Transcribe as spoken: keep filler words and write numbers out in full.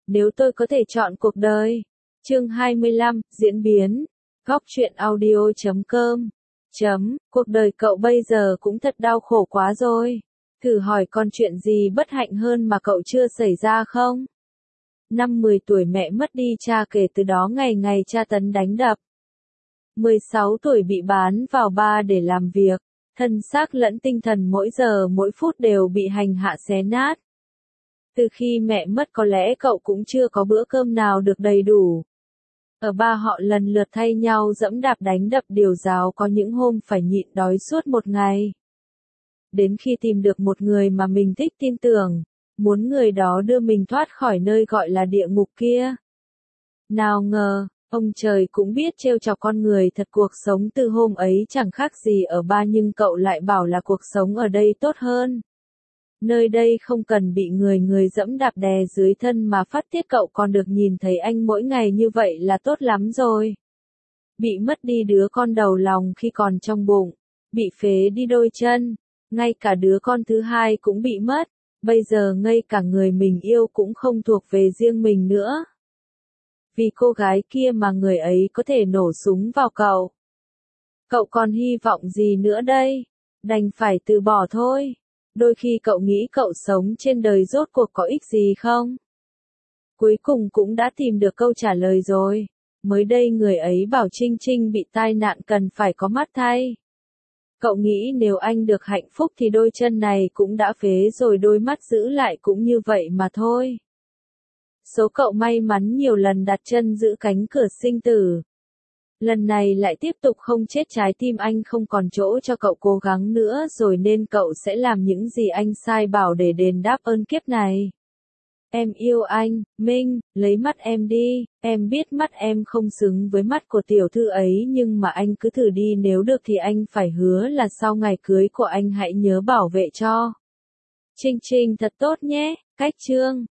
Nếu tôi có thể chọn cuộc đời. Chương hai mươi lăm, diễn biến. Góc truyện audio chấm com. Chấm, cuộc đời cậu bây giờ cũng thật đau khổ quá rồi. Thử hỏi còn chuyện gì bất hạnh hơn mà cậu chưa xảy ra không? Năm mười tuổi mẹ mất đi cha, kể từ đó ngày ngày tra tấn đánh đập. mười sáu tuổi bị bán vào bar để làm việc, thân xác lẫn tinh thần mỗi giờ mỗi phút đều bị hành hạ xé nát. Từ khi mẹ mất có lẽ cậu cũng chưa có bữa cơm nào được đầy đủ. Ở ba họ lần lượt thay nhau dẫm đạp đánh đập điều giáo, có những hôm phải nhịn đói suốt một ngày. Đến khi tìm được một người mà mình thích tin tưởng, muốn người đó đưa mình thoát khỏi nơi gọi là địa ngục kia. Nào ngờ, ông trời cũng biết trêu chọc con người thật, cuộc sống từ hôm ấy chẳng khác gì ở ba, nhưng cậu lại bảo là cuộc sống ở đây tốt hơn. Nơi đây không cần bị người người dẫm đạp đè dưới thân mà phát tiết, cậu còn được nhìn thấy anh mỗi ngày như vậy là tốt lắm rồi. Bị mất đi đứa con đầu lòng khi còn trong bụng, bị phế đi đôi chân, ngay cả đứa con thứ hai cũng bị mất, bây giờ ngay cả người mình yêu cũng không thuộc về riêng mình nữa. Vì cô gái kia mà người ấy có thể nổ súng vào cậu. Cậu còn hy vọng gì nữa đây? Đành phải từ bỏ thôi. Đôi khi cậu nghĩ cậu sống trên đời rốt cuộc có ích gì không? Cuối cùng cũng đã tìm được câu trả lời rồi. Mới đây người ấy bảo Trinh Trinh bị tai nạn cần phải có mắt thay. Cậu nghĩ nếu anh được hạnh phúc thì đôi chân này cũng đã phế rồi, đôi mắt giữ lại cũng như vậy mà thôi. Số cậu may mắn nhiều lần đặt chân giữ cánh cửa sinh tử. Lần này lại tiếp tục không chết, trái tim anh không còn chỗ cho cậu cố gắng nữa rồi, nên cậu sẽ làm những gì anh sai bảo để đền đáp ơn kiếp này. Em yêu anh, Minh, lấy mắt em đi, em biết mắt em không xứng với mắt của tiểu thư ấy, nhưng mà anh cứ thử đi, nếu được thì anh phải hứa là sau ngày cưới của anh hãy nhớ bảo vệ cho Trinh Trinh thật tốt nhé. Cách chương